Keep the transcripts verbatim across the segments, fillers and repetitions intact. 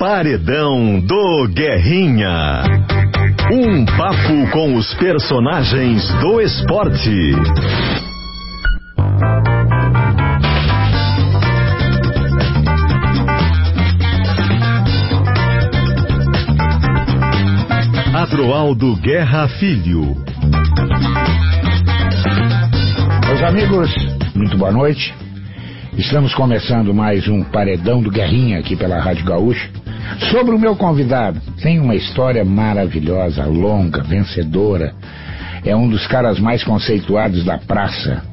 Paredão do Guerrinha. Um papo com os personagens do esporte. Adroaldo Guerra Filho. Meus amigos, muito boa noite. Estamos começando mais um Paredão do Guerrinha aqui pela Rádio Gaúcha. Sobre o meu convidado, tem uma história maravilhosa, longa, vencedora. É um dos caras mais conceituados da praça.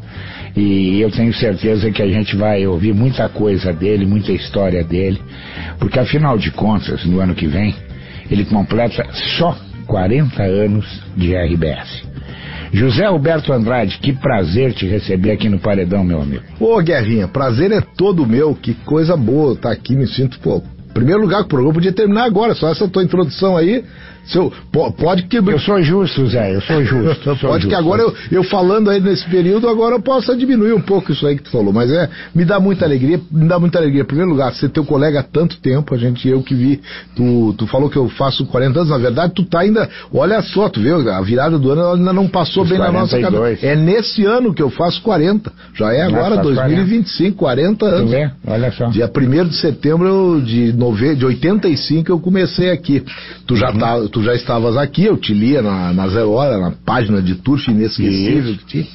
E eu tenho certeza que a gente vai ouvir muita coisa dele, muita história dele. Porque afinal de contas, no ano que vem, ele completa só quarenta anos de R B S. José Alberto Andrade, que prazer te receber aqui no Paredão, meu amigo. Ô, Guerrinha, prazer é todo meu, que coisa boa estar aqui, me sinto, pô, em primeiro lugar, o programa podia terminar agora, só essa tua introdução aí. Seu, pode que... Eu sou justo, Zé, eu sou justo. Sou pode justo. Que agora eu, eu falando aí nesse período, agora eu possa diminuir um pouco isso aí que tu falou, mas é, me dá muita alegria, me dá muita alegria. Em primeiro lugar, ser teu colega há tanto tempo, a gente, eu que vi, tu, tu falou que eu faço quarenta anos, na verdade tu tá ainda, olha só, tu viu, a virada do ano ela ainda não passou Os bem quarenta e dois. Na nossa cabeça. É nesse ano que eu faço quarenta, já é agora dois mil e vinte e cinco, quarenta anos. Tu vê? Olha só. Dia primeiro de setembro de, nove, de oitenta e cinco eu comecei aqui. Tu já, uhum. tá, tu já estavas aqui, eu te lia na, na Zero Hora, na página de Turf Inesquecível.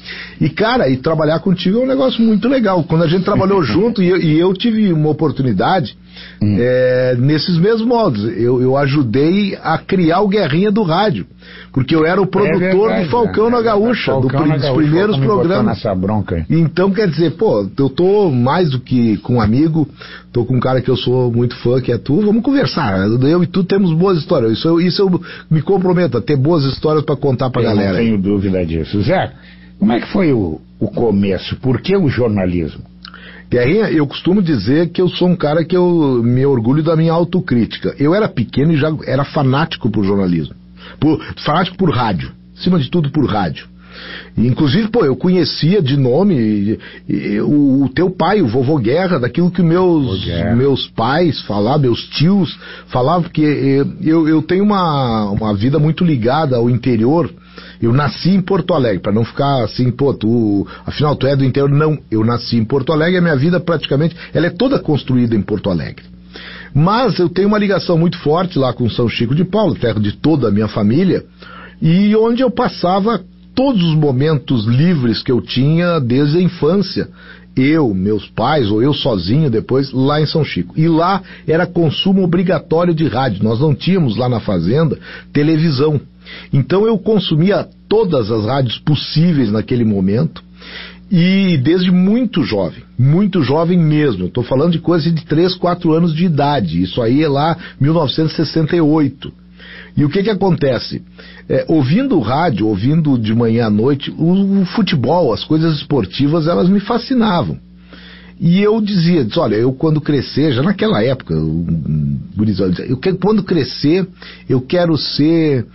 E cara, e trabalhar contigo é um negócio muito legal. Quando a gente trabalhou junto, e eu, e eu tive uma oportunidade hum. é, nesses mesmos modos. Eu, eu ajudei a criar o Guerrinha do rádio, porque eu era o produtor é verdade, do Falcão é, na Gaúcha, Falcão do, na dos Gaúcha, primeiros programas. Nessa bronca. Então, quer dizer, pô, eu tô mais do que com um amigo, tô com um cara que eu sou muito fã, que é tu, vamos conversar. Eu e tu temos boas histórias. Isso eu, isso eu me comprometo a ter boas histórias pra contar pra eu galera. Não tenho dúvida disso. Zé, como é que foi o, o começo? Por que o jornalismo? Guerrinha, eu costumo dizer que eu sou um cara que eu me orgulho da minha autocrítica. Eu era pequeno e já era fanático por jornalismo. Por, fanático por rádio. Acima de tudo por rádio. E, inclusive, pô, eu conhecia de nome e, e, o, o teu pai, o vovô Guerra, daquilo que meus, meus pais falavam, meus tios falavam, porque eu, eu tenho uma, uma vida muito ligada ao interior. Eu nasci em Porto Alegre, para não ficar assim, pô, tu, afinal tu é do interior. Não, eu nasci em Porto Alegre e a minha vida praticamente, ela é toda construída em Porto Alegre. Mas eu tenho uma ligação muito forte lá com São Chico de Paulo, terra de toda a minha família, e onde eu passava todos os momentos livres que eu tinha desde a infância. Eu, meus pais, ou eu sozinho depois, lá em São Chico. E lá era consumo obrigatório de rádio. Nós não tínhamos lá na fazenda televisão. Então eu consumia todas as rádios possíveis naquele momento. E desde muito jovem, muito jovem mesmo. Estou falando de coisa de três, quatro anos de idade. Isso aí é lá mil novecentos e sessenta e oito. E o que que acontece? É, ouvindo o rádio, ouvindo de manhã à noite, o, o futebol, as coisas esportivas, elas me fascinavam. E eu dizia, disse, olha, eu quando crescer, já naquela época, eu, eu quero, quando crescer, eu quero ser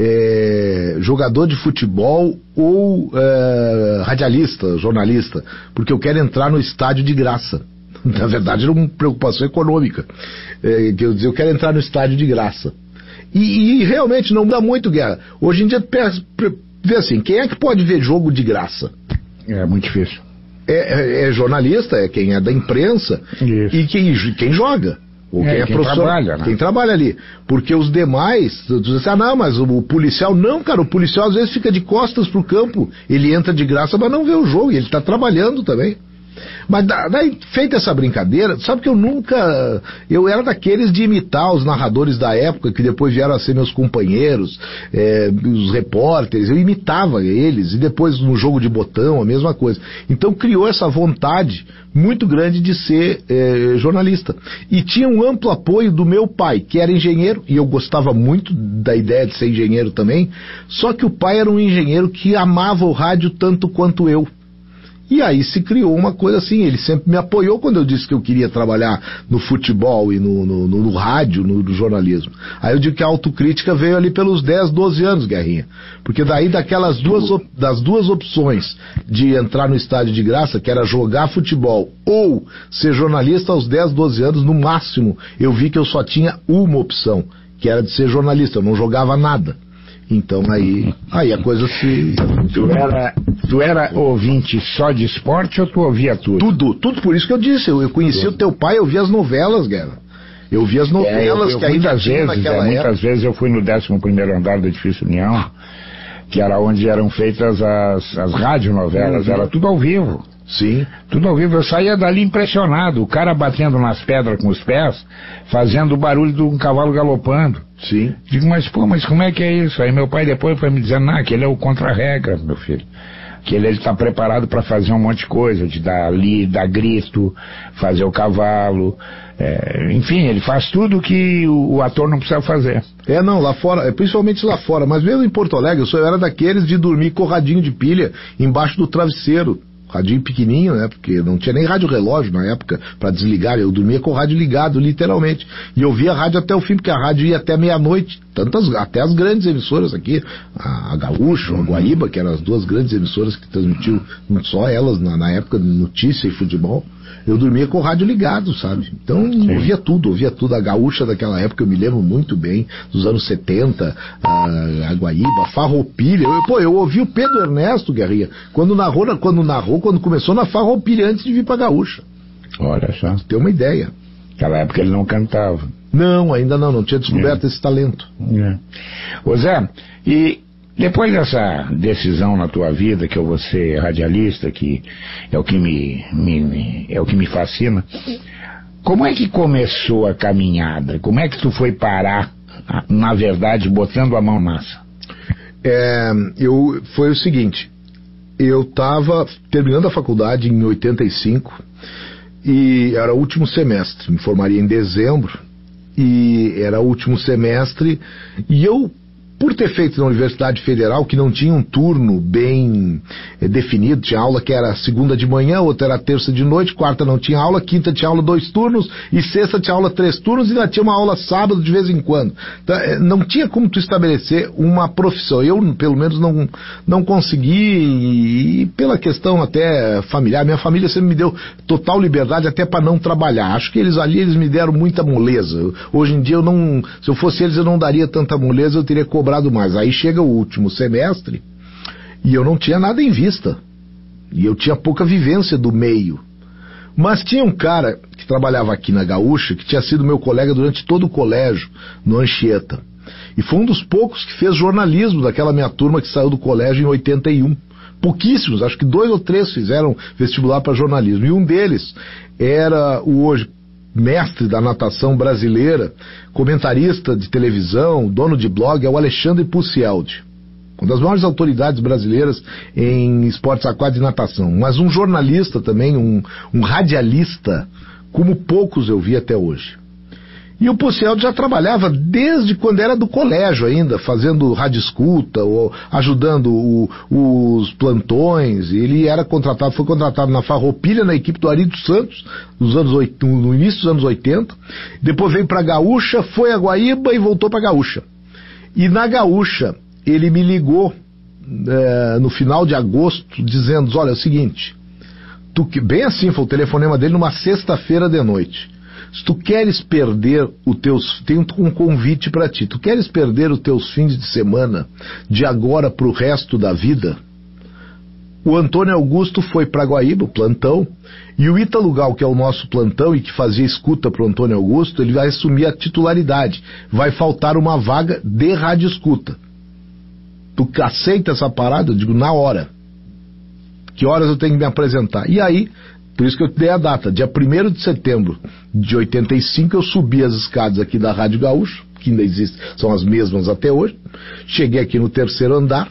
é, jogador de futebol ou é, radialista, jornalista, porque eu quero entrar no estádio de graça. Na verdade era uma preocupação econômica. É, que eu dizia, eu quero entrar no estádio de graça. E, e realmente não dá muito, Guerra. Hoje em dia, vê assim, quem é que pode ver jogo de graça? É muito difícil. É, é, é jornalista, é quem é da imprensa. Isso. E quem, quem joga. Ou é, quem é quem professor, trabalha, né? Quem trabalha ali. Porque os demais, tu diz assim, ah não, mas o, o policial, não, cara, o policial às vezes fica de costas pro campo, ele entra de graça, mas não vê o jogo, e ele tá trabalhando também. Mas daí, feita essa brincadeira, sabe que eu nunca, eu era daqueles de imitar os narradores da época, que depois vieram a ser meus companheiros, é, os repórteres, eu imitava eles, e depois no jogo de botão, a mesma coisa. Então criou essa vontade muito grande de ser é, jornalista. E tinha um amplo apoio do meu pai, que era engenheiro, e eu gostava muito da ideia de ser engenheiro também, só que o pai era um engenheiro que amava o rádio tanto quanto eu. E aí se criou uma coisa assim, ele sempre me apoiou quando eu disse que eu queria trabalhar no futebol e no, no, no, no rádio, no, no jornalismo. Aí eu digo que a autocrítica veio ali pelos dez, doze anos, Guerrinha. Porque daí daquelas duas, op- das duas opções de entrar no estádio de graça, que era jogar futebol ou ser jornalista, aos dez, doze anos, no máximo, eu vi que eu só tinha uma opção, que era de ser jornalista, eu não jogava nada. Então aí, aí a coisa se... Tu era, tu era ouvinte só de esporte ou tu ouvia tudo? Tudo, tudo, por isso que eu disse, eu, eu conheci tudo. O teu pai, eu vi as novelas, Guerra. Eu vi as novelas é, eu, eu que ainda muitas tinha vezes, naquela é, época. Muitas vezes eu fui no décimo primeiro andar do Edifício União, que era onde eram feitas as, as radionovelas, uhum. Era tudo ao vivo. Sim. Tudo ao vivo, eu saía dali impressionado, o cara batendo nas pedras com os pés, fazendo o barulho de um cavalo galopando. Sim. Digo, mas pô, mas como é que é isso? Aí meu pai depois foi me dizendo, não, aquele é o contra-regra, meu filho. Que ele está preparado para fazer um monte de coisa, de dar ali, dar grito, fazer o cavalo, é, enfim, ele faz tudo que o, o ator não precisa fazer. É, não, lá fora, principalmente lá fora, mas mesmo em Porto Alegre, eu só era daqueles de dormir com o radinho de pilha embaixo do travesseiro. Radinho pequenininho, né? Porque não tinha nem rádio relógio na época para desligar. Eu dormia com o rádio ligado, literalmente. E eu via a rádio até o fim, porque a rádio ia até meia-noite. Tantas, até as grandes emissoras aqui, a, a Gaúcho, a Guaíba, que eram as duas grandes emissoras que transmitiam, não só elas, na, na época de notícia e futebol. Eu dormia com o rádio ligado, sabe? Então, sim, ouvia tudo, ouvia tudo. A Gaúcha daquela época, eu me lembro muito bem, dos anos setenta, a, a Guaíba, a Farroupilha. Eu, pô, eu ouvi o Pedro Ernesto, Guerrinha, quando narrou, quando narrou, quando começou na Farroupilha, antes de vir pra Gaúcha. Olha só. Tem uma ideia. Naquela época ele não cantava. Não, ainda não, não tinha descoberto é. esse talento. É. Ô Zé, e depois dessa decisão na tua vida, que eu vou ser radialista, que é o que me, me, é o que me fascina, como é que começou a caminhada? Como é que tu foi parar, na verdade, botando a mão na massa? É, eu, foi o seguinte, eu estava terminando a faculdade em oitenta e cinco e era o último semestre, me formaria em dezembro e era o último semestre e eu, por ter feito na Universidade Federal, que não tinha um turno bem é, definido, tinha aula que era segunda de manhã, outra era terça de noite, quarta não tinha aula, quinta tinha aula dois turnos, e sexta tinha aula três turnos, e ainda tinha uma aula sábado de vez em quando. Então, é, não tinha como tu estabelecer uma profissão. Eu, pelo menos, não, não consegui, e pela questão até familiar, minha família sempre me deu total liberdade até para não trabalhar. Acho que eles ali, eles me deram muita moleza. Hoje em dia, eu não, se eu fosse eles, eu não daria tanta moleza, eu teria cobrado mais. Aí chega o último semestre e eu não tinha nada em vista e eu tinha pouca vivência do meio, mas tinha um cara que trabalhava aqui na Gaúcha que tinha sido meu colega durante todo o colégio no Anchieta e foi um dos poucos que fez jornalismo daquela minha turma que saiu do colégio em oitenta e um. Pouquíssimos, acho que dois ou três fizeram vestibular para jornalismo e um deles era o hoje mestre da natação brasileira, comentarista de televisão, dono de blog, é o Alexandre Pucialdi, uma das maiores autoridades brasileiras em esportes aquáticos e natação, mas um jornalista também, um, um radialista, como poucos eu vi até hoje. E o Pucialdi já trabalhava desde quando era do colégio ainda, fazendo rádio escuta, ou ajudando o, os plantões. Ele era contratado, foi contratado na Farroupilha, na equipe do Ari dos Santos, nos anos, no início dos anos oitenta. Depois veio para Gaúcha, foi a Guaíba e voltou para Gaúcha. E na Gaúcha, ele me ligou é, no final de agosto, dizendo, olha, é o seguinte, tu, bem assim foi o telefonema dele numa sexta-feira de noite. Se tu queres perder os teus... Tem um convite para ti. Tu queres perder os teus fins de semana de agora pro resto da vida? O Antônio Augusto foi para Guaíba, o plantão, e o Ítalo Gal, que é o nosso plantão e que fazia escuta pro Antônio Augusto, ele vai assumir a titularidade. Vai faltar uma vaga de rádio escuta. Tu aceita essa parada? Eu digo, na hora. Que horas eu tenho que me apresentar? E aí... Por isso que eu te dei a data, dia primeiro de setembro de oitenta e cinco, eu subi as escadas aqui da Rádio Gaúcho, que ainda existem, são as mesmas até hoje. Cheguei aqui no terceiro andar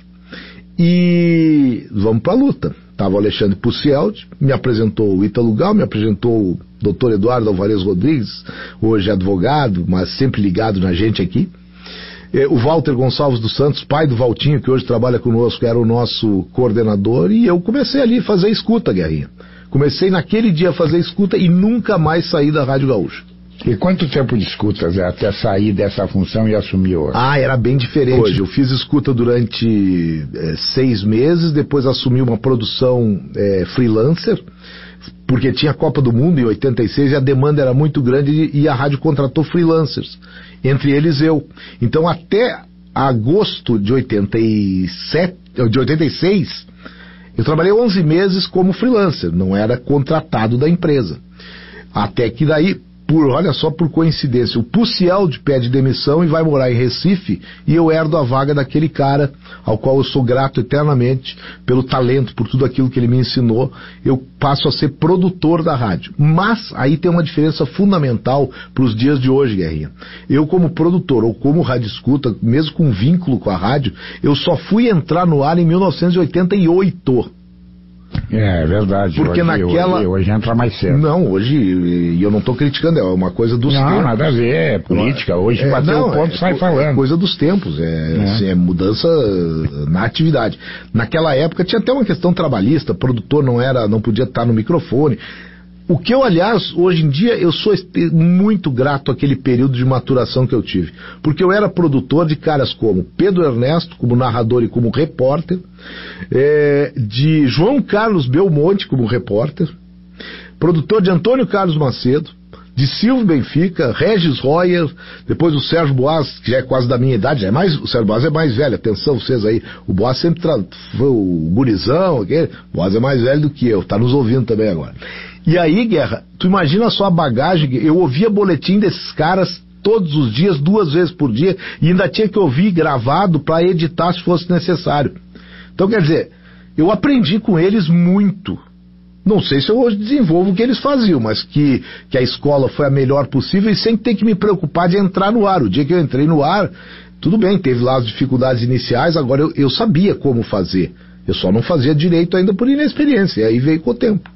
e vamos pra luta. Tava o Alexandre Pucialdi, me apresentou o Ítalo Gal, me apresentou o doutor Eduardo Alvarez Rodrigues, hoje advogado, mas sempre ligado na gente aqui. É, o Walter Gonçalves dos Santos, pai do Valtinho, que hoje trabalha conosco, era o nosso coordenador, e eu comecei ali a fazer escuta, Guerrinha. Comecei naquele dia a fazer escuta e nunca mais saí da Rádio Gaúcha. E quanto tempo de escutas até sair dessa função e assumir outra? Ah, era bem diferente. Hoje, eu fiz escuta durante é, seis meses, depois assumi uma produção é, freelancer, porque tinha a Copa do Mundo em oitenta e seis e a demanda era muito grande e a rádio contratou freelancers, entre eles eu. Então até agosto de oitenta e sete, de oitenta e seis, eu trabalhei onze meses como freelancer, não era contratado da empresa. Até que daí, por, olha só, por coincidência, o Pucialdi pede demissão e vai morar em Recife, e eu herdo a vaga daquele cara ao qual eu sou grato eternamente pelo talento, por tudo aquilo que ele me ensinou. Eu passo a ser produtor da rádio. Mas aí tem uma diferença fundamental para os dias de hoje, Guerrinha. Eu, como produtor ou como rádio escuta, mesmo com vínculo com a rádio, eu só fui entrar no ar em mil novecentos e oitenta e oito. É, é verdade. Porque hoje, naquela... hoje, hoje entra mais cedo. Não, hoje, e eu não estou criticando, é uma coisa dos não, tempos. Não, nada a ver, é política. Hoje é, bateu não, o ponto e é, sai falando. É coisa dos tempos, é, é. Assim, é mudança na atividade. Naquela época tinha até uma questão trabalhista, produtor não era, não podia estar no microfone. O que eu, aliás, hoje em dia, eu sou muito grato àquele período de maturação que eu tive. Porque eu era produtor de caras como Pedro Ernesto, como narrador e como repórter, é, de João Carlos Belmonte como repórter, produtor de Antônio Carlos Macedo, de Silvio Benfica, Regis Royer, depois o Sérgio Boas, que já é quase da minha idade, já é mais, o Sérgio Boas é mais velho, atenção vocês aí, o Boas sempre tra... foi o gurizão, aquele, o Boas é mais velho do que eu, tá nos ouvindo também agora. E aí, Guerra, tu imagina só a bagagem, eu ouvia boletim desses caras todos os dias, duas vezes por dia, e ainda tinha que ouvir gravado para editar se fosse necessário. Então, quer dizer, eu aprendi com eles muito. Não sei se eu hoje desenvolvo o que eles faziam, mas que, que a escola foi a melhor possível e sem ter que me preocupar de entrar no ar. O dia que eu entrei no ar, tudo bem, teve lá as dificuldades iniciais, agora eu, eu sabia como fazer. Eu só não fazia direito ainda por inexperiência, e aí veio com o tempo.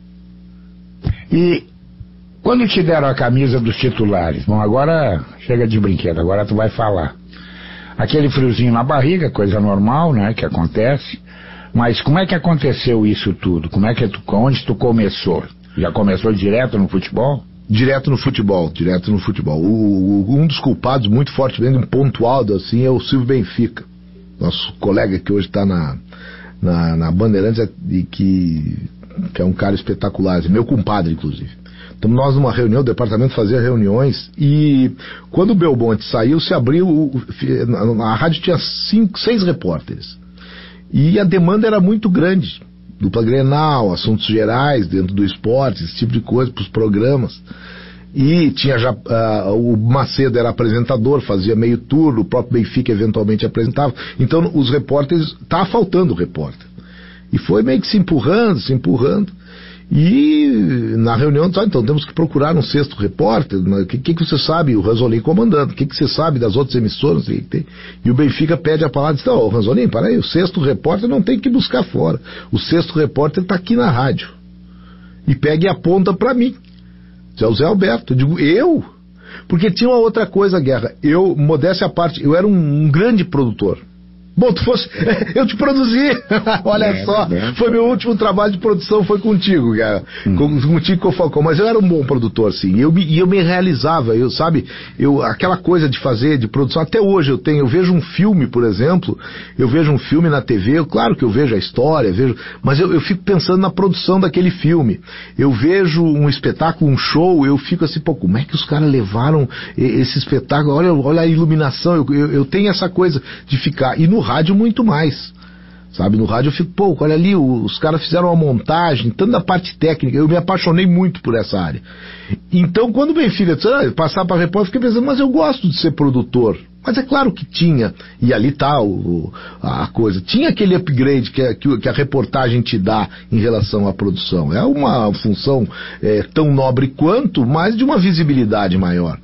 E quando te deram a camisa dos titulares, bom, agora chega de brinquedo, agora tu vai falar. Aquele friozinho na barriga, coisa normal, né, que acontece. Mas como é que aconteceu isso tudo? Como é que tu, onde tu começou? Já começou direto no futebol? Direto no futebol, direto no futebol. O, o, um dos culpados muito fortemente, um ponto alto assim, é o Silvio Benfica, nosso colega que hoje está na, na, na Bandeirantes e que, que é um cara espetacular, meu compadre inclusive. Então nós numa reunião, o departamento fazia reuniões e quando o Belmonte saiu, se abriu, a rádio tinha cinco, seis repórteres. E a demanda era muito grande, dupla Grenal, assuntos gerais dentro do esporte, esse tipo de coisa, para os programas. E tinha já, uh, o Macedo era apresentador, fazia meio turno, o próprio Benfica eventualmente apresentava. Então os repórteres, estava faltando repórter. E foi meio que se empurrando, se empurrando. E na reunião, então temos que procurar um sexto repórter. O que, que, que você sabe? O Ranzolin comandando. O que, que você sabe das outras emissoras? E, e o Benfica pede a palavra e diz: não, Ranzolin, para aí, o sexto repórter não tem que buscar fora. O sexto repórter está aqui na rádio. E pega e aponta para mim. Diz: é o Zé Alberto. Eu digo: eu? Porque tinha uma outra coisa, Guerra. Eu, modéstia à parte, eu era um, um grande produtor. Bom, tu fosse... eu te produzi. Olha é, só, é, foi meu último trabalho de produção, foi contigo, cara. Hum. Contigo com o Falcão. Mas eu era um bom produtor, sim. E eu me, eu me realizava, eu, sabe? Eu, aquela coisa de fazer, de produção, até hoje eu tenho. Eu vejo um filme, por exemplo, eu vejo um filme na T V, eu, claro que eu vejo a história, vejo, mas eu, eu fico pensando na produção daquele filme. Eu vejo um espetáculo, um show, eu fico assim, pô, como é que os caras levaram esse espetáculo? Olha, olha a iluminação, eu, eu, eu tenho essa coisa de ficar. E no rádio muito mais, sabe, no rádio eu fico, pô, olha ali, os caras fizeram uma montagem, tanto da parte técnica, eu me apaixonei muito por essa área. Então quando o Benfica disse, ah, passar para repórter, eu fiquei pensando, mas eu gosto de ser produtor. Mas é claro que tinha, e ali tá o, a coisa, tinha aquele upgrade que a, que a reportagem te dá em relação à produção. É uma função é, tão nobre quanto, mas de uma visibilidade maior.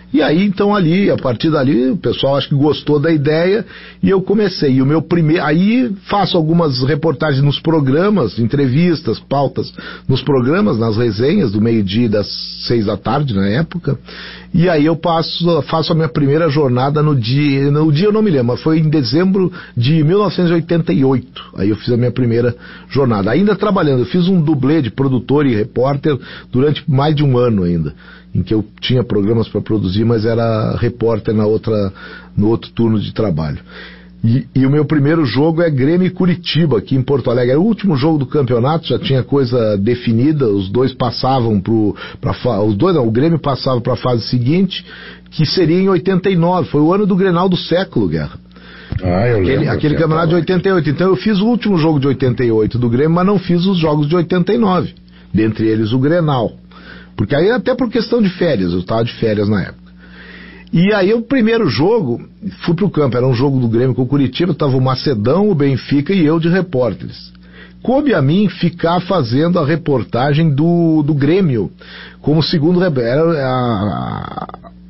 E aí, então, ali, a partir dali, o pessoal acho que gostou da ideia e eu comecei. E o meu primeiro... Aí faço algumas reportagens nos programas, entrevistas, pautas nos programas, nas resenhas do meio-dia e das seis da tarde, na época. E aí eu passo, faço a minha primeira jornada no dia... No dia eu não me lembro, mas foi em dezembro de mil novecentos e oitenta e oito. Aí eu fiz a minha primeira jornada. Ainda trabalhando, eu fiz um dublê de produtor e repórter durante mais de um ano ainda, em que eu tinha programas para produzir, mas era repórter na outra, no outro turno de trabalho. E, e o meu primeiro jogo é Grêmio e Curitiba, aqui em Porto Alegre. Era o último jogo do campeonato, já tinha coisa definida, os dois passavam pro, pra, os dois não, o Grêmio passava para a fase seguinte, que seria em oitenta e nove, foi o ano do Grenal do século, Guerra. Ah, eu aquele lembro, aquele campeonato de oitenta e oito. Então eu fiz o último jogo de oitenta e oito do Grêmio, mas não fiz os jogos de oitenta e nove, dentre eles o Grenal. Porque aí até por questão de férias, eu estava de férias na época. E aí o primeiro jogo, fui pro campo, era um jogo do Grêmio com o Curitiba, estava o Macedão, o Benfica e eu de repórteres. Coube a mim ficar fazendo a reportagem do, do Grêmio, como segundo repórter. A,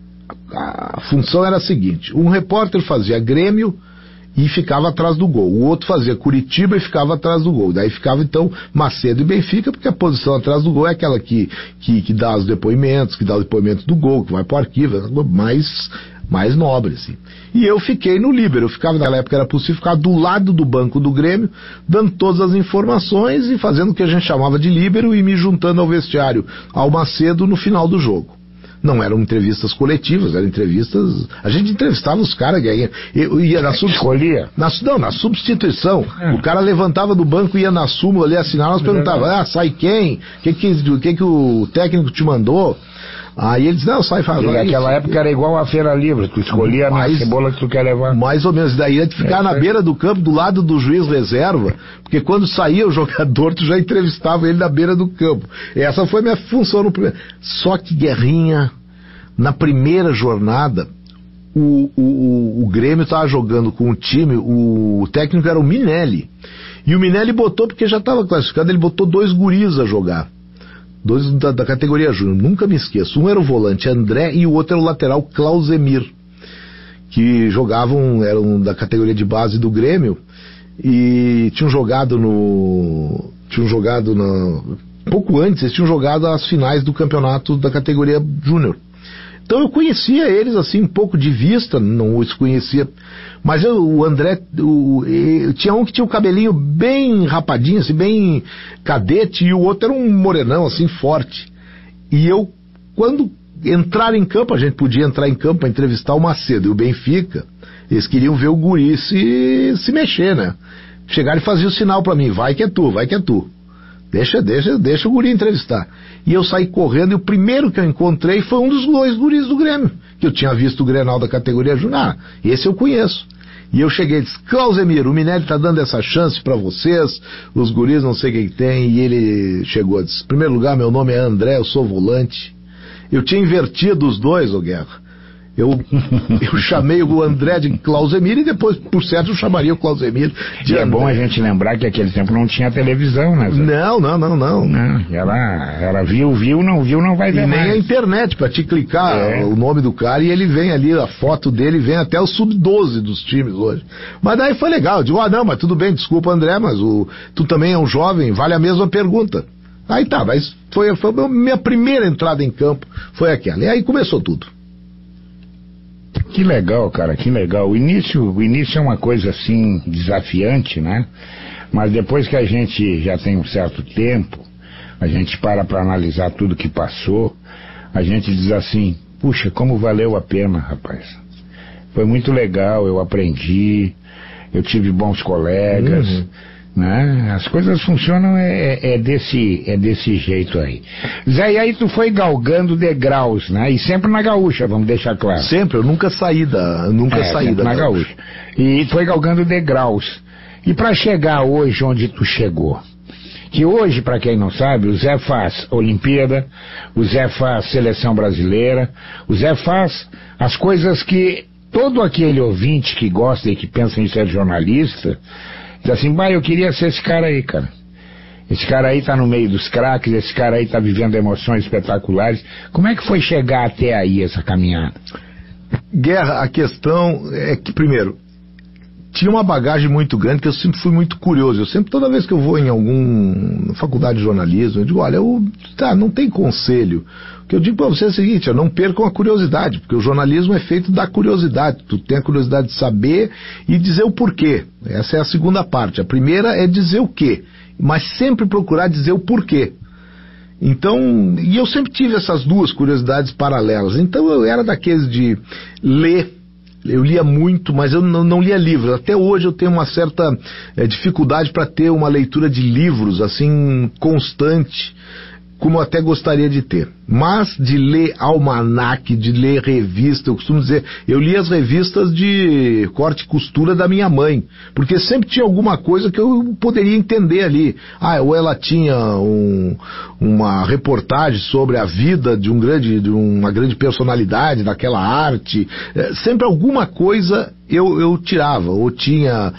a, a função era a seguinte, um repórter fazia Grêmio e ficava atrás do gol. O outro fazia Curitiba e ficava atrás do gol. Daí ficava então Macedo e Benfica, porque a posição atrás do gol é aquela que, que, que dá os depoimentos, que dá o depoimento do gol, que vai para o arquivo, é mais, mais nobre, assim. E eu fiquei no líbero, eu ficava, naquela época era possível ficar do lado do banco do Grêmio, dando todas as informações e fazendo o que a gente chamava de líbero e me juntando ao vestiário, ao Macedo, no final do jogo. Não eram entrevistas coletivas, eram entrevistas... A gente entrevistava os caras, eu ia na sub... Escolhia? Na, não, na substituição. É. O cara levantava do banco, ia na súmula ali assinar, nós perguntávamos, ah, sai quem? O que que, que que o técnico te mandou? Aí ele diz, não, sai faz. Naquela época era igual a Feira Livre, tu escolhia mais, a cebola que tu quer levar. Mais ou menos, daí de ficar é, na beira do campo, do lado do juiz reserva, porque quando saía o jogador, tu já entrevistava ele na beira do campo. Essa foi a minha função no primeiro. Só que, Guerrinha, na primeira jornada, o, o, o Grêmio estava jogando com o time, o técnico era o Minelli. E o Minelli botou, porque já estava classificado, ele botou dois guris a jogar. Dois da, da categoria júnior, nunca me esqueço. Um era o volante André e o outro era o lateral Clausemir, que jogavam, eram da categoria de base do Grêmio e tinham jogado no... tinham jogado no... pouco antes, eles tinham jogado as finais do campeonato da categoria júnior. Então eu conhecia eles assim um pouco de vista, não os conhecia, mas eu, o André, o, eu, tinha um que tinha o cabelinho bem rapadinho, assim, bem cadete, e o outro era um morenão, assim, forte. E eu, quando entrar em campo, a gente podia entrar em campo para entrevistar o Macedo e o Benfica, eles queriam ver o guri se, se mexer, né? Chegaram e faziam o sinal para mim, vai que é tu, vai que é tu. Deixa, deixa, deixa o guri entrevistar. E eu saí correndo e o primeiro que eu encontrei foi um dos dois guris do Grêmio, que eu tinha visto o Grenal da categoria júnior. Ah, esse eu conheço. E eu cheguei e disse, Clausemir, o Minelli tá dando essa chance para vocês, os guris não sei o que tem, e ele chegou e disse, em primeiro lugar, meu nome é André, eu sou volante. Eu tinha invertido os dois, ô Guerra. Eu, eu chamei o André de Clausemir e depois, por certo, eu chamaria o Clausemir de E André. é bom a gente lembrar que naquele tempo não tinha televisão, né? Zé? Não, não, não, não. Não, ela, ela viu, viu, não viu, não vai ver E nem mais. a internet para te clicar É. o nome do cara e ele vem ali, a foto dele vem até o sub doze dos times hoje. Mas daí foi legal, eu digo, ah não, mas tudo bem, desculpa André, mas o, tu também é um jovem, vale a mesma pergunta. Aí tá, mas foi, foi a minha primeira entrada em campo, foi aquela. E aí começou tudo. Que legal, cara, que legal. O início, o início é uma coisa assim desafiante, né? Mas depois que a gente já tem um certo tempo, a gente para para analisar tudo que passou, a gente diz assim, puxa, como valeu a pena, rapaz. Foi muito legal, eu aprendi, eu tive bons colegas, uhum. né? As coisas funcionam é, é, desse, é desse jeito aí. Zé, e aí tu foi galgando degraus, né? E sempre na Gaúcha, vamos deixar claro. Sempre, eu nunca saí da, nunca é, saí da na Gaúcha. E foi galgando degraus. E para chegar hoje onde tu chegou? Que hoje, para quem não sabe, o Zé faz Olimpíada, o Zé faz Seleção Brasileira, o Zé faz as coisas que todo aquele ouvinte que gosta e que pensa em ser jornalista diz assim, bah, eu queria ser esse cara aí, cara. Esse cara aí tá no meio dos craques, esse cara aí tá vivendo emoções espetaculares. Como é que foi chegar até aí essa caminhada? Guerra, a questão é que, primeiro, tinha uma bagagem muito grande, que eu sempre fui muito curioso. Eu sempre, toda vez que eu vou em alguma faculdade de jornalismo, eu digo, olha, eu, tá, não tem conselho. O que eu digo pra você é o seguinte, eu não percam a curiosidade, porque o jornalismo é feito da curiosidade. Tu tem a curiosidade de saber e dizer o porquê. Essa é a segunda parte. A primeira é dizer o quê, mas sempre procurar dizer o porquê. Então, e eu sempre tive essas duas curiosidades paralelas. Então eu era daqueles de ler, eu lia muito, mas eu não, não lia livros. Até hoje eu tenho uma certa é, dificuldade para ter uma leitura de livros assim constante, como eu até gostaria de ter. Mas de ler almanaque, de ler revista, eu costumo dizer, eu li as revistas de corte e costura da minha mãe, porque sempre tinha alguma coisa que eu poderia entender ali. Ah, ou ela tinha um, uma reportagem sobre a vida de, um grande, de uma grande personalidade daquela arte, é, sempre alguma coisa eu, eu tirava, ou tinha,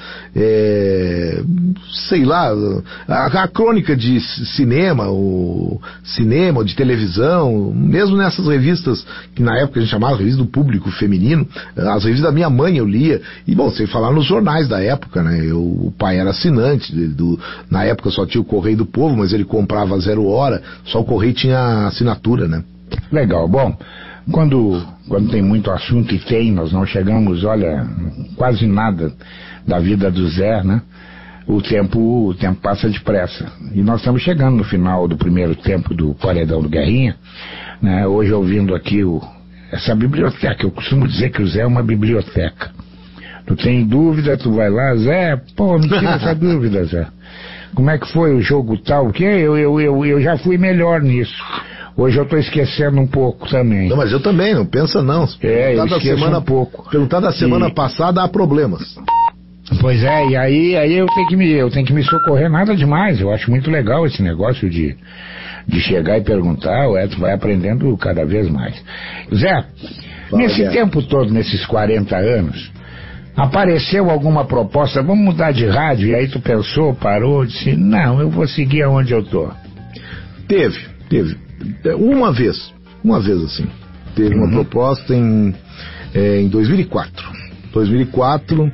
é, sei lá, a, a crônica de cinema, ou cinema, ou de televisão, mesmo nessas revistas que na época a gente chamava revista do público feminino, as revistas da minha mãe eu lia, e bom, sem falar nos jornais da época, né? Eu, o pai era assinante, do, na época só tinha o Correio do Povo, mas ele comprava a Zero Hora, só o Correio tinha assinatura, né? Legal, bom, quando, quando tem muito assunto, e tem, nós não chegamos, olha, quase nada da vida do Zé, né? O tempo, o tempo passa depressa. E nós estamos chegando no final do primeiro tempo do Paredão do Guerrinha, né? Hoje ouvindo aqui o, essa biblioteca. Eu costumo dizer que o Zé é uma biblioteca. Tu tem dúvida, tu vai lá, Zé, pô, me tira essa dúvida, Zé. Como é que foi o jogo tal? Porque eu, eu, eu, eu já fui melhor nisso. Hoje eu estou esquecendo um pouco também. Não, mas eu também, não pensa não. É, eu esqueço semana, um pouco. Perguntar da semana e... passada há problemas. Pois é, e aí, aí eu, tenho que me, eu tenho que me socorrer, nada demais. Eu acho muito legal esse negócio de, de chegar e perguntar, o Edson vai aprendendo cada vez mais. Zé, Fala, nesse Zé. tempo todo, nesses quarenta anos, apareceu alguma proposta, vamos mudar de rádio, e aí tu pensou, parou, disse, não, eu vou seguir aonde eu tô. Teve, teve. Uma vez, uma vez assim. Teve uhum. uma proposta em, é, em dois mil e quatro. dois mil e quatro,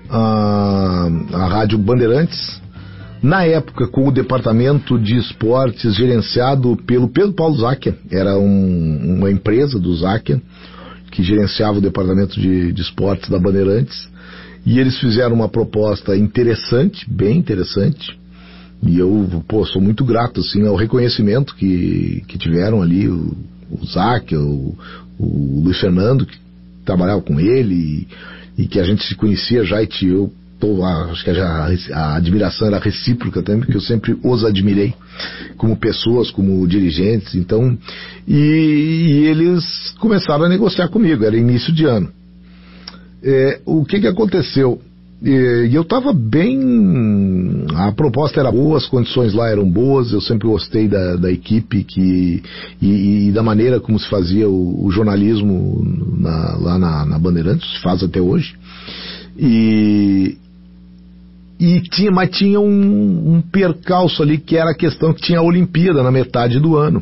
a, a Rádio Bandeirantes, na época com o departamento de esportes gerenciado pelo Pedro Paulo Záquia, era um, uma empresa do Záquia que gerenciava o departamento de, de esportes da Bandeirantes, e eles fizeram uma proposta interessante, bem interessante, e eu, pô, sou muito grato, assim, ao reconhecimento que, que tiveram ali o, o Záquia, o, o Luiz Fernando, que trabalhava com ele, e, e que a gente se conhecia já, e eu tô, acho que a, a admiração era recíproca também, porque eu sempre os admirei como pessoas, como dirigentes, então, e, e eles começaram a negociar comigo, era início de ano. É, o que que aconteceu? E eu estava bem, a proposta era boa, as condições lá eram boas, eu sempre gostei da, da equipe que, e, e da maneira como se fazia o, o jornalismo na, lá na, na Bandeirantes, se faz até hoje, e, e tinha, mas tinha um, um percalço ali, que era a questão que tinha a Olimpíada na metade do ano.